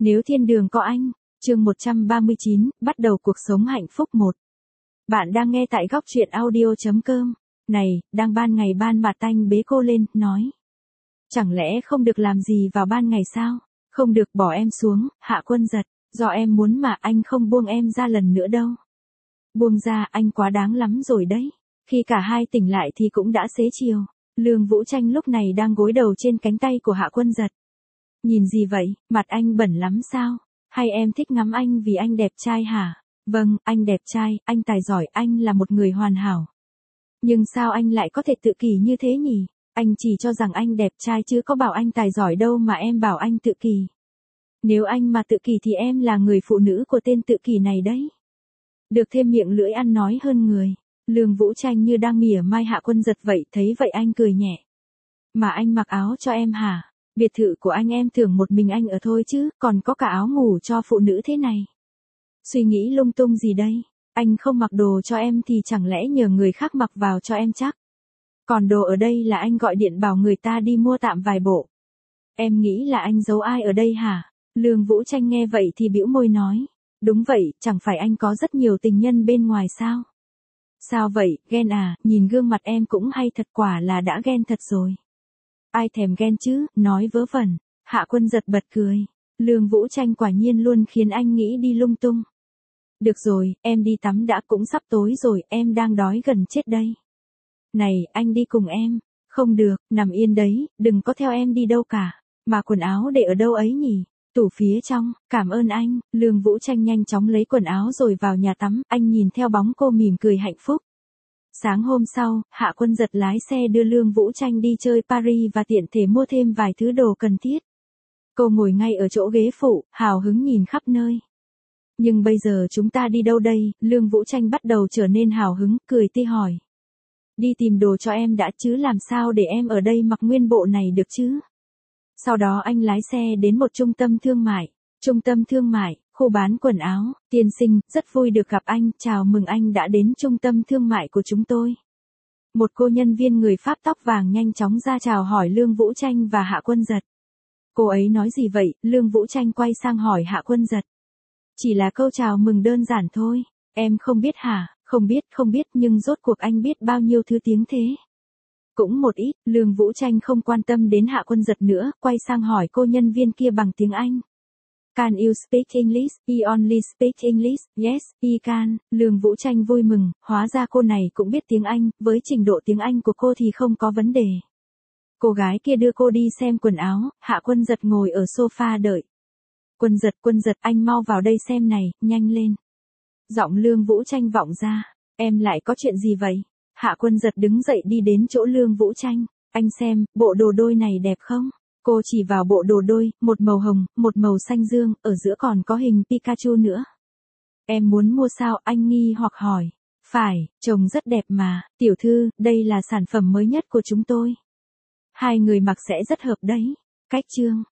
Nếu thiên đường có anh, chương 139, bắt đầu cuộc sống hạnh phúc 1. Bạn đang nghe tại góc truyện audio.com. Này, đang ban ngày ban mặt tanh bế cô lên, nói. Chẳng lẽ không được làm gì vào ban ngày sao? Không được bỏ em xuống, Hạ Quân Giật. Do em muốn mà anh không buông em ra lần nữa đâu. Buông ra, anh quá đáng lắm rồi đấy. Khi cả hai tỉnh lại thì cũng đã xế chiều. Lương Vũ Tranh lúc này đang gối đầu trên cánh tay của Hạ Quân Giật. Nhìn gì vậy, mặt anh bẩn lắm sao? Hay em thích ngắm anh vì anh đẹp trai hả? Vâng, anh đẹp trai, anh tài giỏi, anh là một người hoàn hảo. Nhưng sao anh lại có thể tự kỷ như thế nhỉ? Anh chỉ cho rằng anh đẹp trai chứ có bảo anh tài giỏi đâu mà em bảo anh tự kỷ. Nếu anh mà tự kỷ thì em là người phụ nữ của tên tự kỷ này đấy. Được thêm miệng lưỡi ăn nói hơn người. Lương Vũ Tranh như đang mỉa mai Hạ Quân Giật vậy, thấy vậy anh cười nhẹ. Mà anh mặc áo cho em hả? Biệt thự của anh em tưởng một mình anh ở thôi chứ, còn có cả áo ngủ cho phụ nữ thế này. Suy nghĩ lung tung gì đây? Anh không mặc đồ cho em thì chẳng lẽ nhờ người khác mặc vào cho em chắc? Còn đồ ở đây là anh gọi điện bảo người ta đi mua tạm vài bộ. Em nghĩ là anh giấu ai ở đây hả? Lương Vũ Tranh nghe vậy thì bĩu môi nói. Đúng vậy, chẳng phải anh có rất nhiều tình nhân bên ngoài sao? Sao vậy, ghen à, nhìn gương mặt em cũng hay thật, quả là đã ghen thật rồi. Ai thèm ghen chứ, nói vớ vẩn. Hạ Quân Giật bật cười. Lương Vũ Tranh quả nhiên luôn khiến anh nghĩ đi lung tung. Được rồi, em đi tắm đã, cũng sắp tối rồi, em đang đói gần chết đây. Này, anh đi cùng em. Không được, nằm yên đấy, đừng có theo em đi đâu cả. Mà quần áo để ở đâu ấy nhỉ? Tủ phía trong, cảm ơn anh. Lương Vũ Tranh nhanh chóng lấy quần áo rồi vào nhà tắm, anh nhìn theo bóng cô mỉm cười hạnh phúc. Sáng hôm sau, Hạ Quân Giật lái xe đưa Lương Vũ Tranh đi chơi Paris và tiện thể mua thêm vài thứ đồ cần thiết. Cô ngồi ngay ở chỗ ghế phụ, hào hứng nhìn khắp nơi. Nhưng bây giờ chúng ta đi đâu đây? Lương Vũ Tranh bắt đầu trở nên hào hứng, cười tươi hỏi. Đi tìm đồ cho em đã chứ, làm sao để em ở đây mặc nguyên bộ này được chứ? Sau đó anh lái xe đến một trung tâm thương mại. Trung tâm thương mại, khu bán quần áo. Tiên sinh, rất vui được gặp anh, chào mừng anh đã đến trung tâm thương mại của chúng tôi. Một cô nhân viên người Pháp tóc vàng nhanh chóng ra chào hỏi Lương Vũ Tranh và Hạ Quân Giật. Cô ấy nói gì vậy? Lương Vũ Tranh quay sang hỏi Hạ Quân Giật. Chỉ là câu chào mừng đơn giản thôi. Em không biết hả? Không biết, nhưng rốt cuộc anh biết bao nhiêu thứ tiếng thế? Cũng một ít. Lương Vũ Tranh không quan tâm đến Hạ Quân Giật nữa, quay sang hỏi cô nhân viên kia bằng tiếng Anh. Can you speak English? I only speak English. Yes, I can. Lương Vũ Tranh vui mừng, hóa ra cô này cũng biết tiếng Anh, với trình độ tiếng Anh của cô thì không có vấn đề. Cô gái kia đưa cô đi xem quần áo, Hạ Quân Giật ngồi ở sofa đợi. Quân Giật, anh mau vào đây xem này, nhanh lên. Giọng Lương Vũ Tranh vọng ra. Em lại có chuyện gì vậy? Hạ Quân Giật đứng dậy đi đến chỗ Lương Vũ Tranh. Anh xem, bộ đồ đôi này đẹp không? Cô chỉ vào bộ đồ đôi, một màu hồng, một màu xanh dương, ở giữa còn có hình Pikachu nữa. Em muốn mua sao? Anh nghi hoặc hỏi. Phải, trông rất đẹp mà, tiểu thư, đây là sản phẩm mới nhất của chúng tôi. Hai người mặc sẽ rất hợp đấy. Cách chương.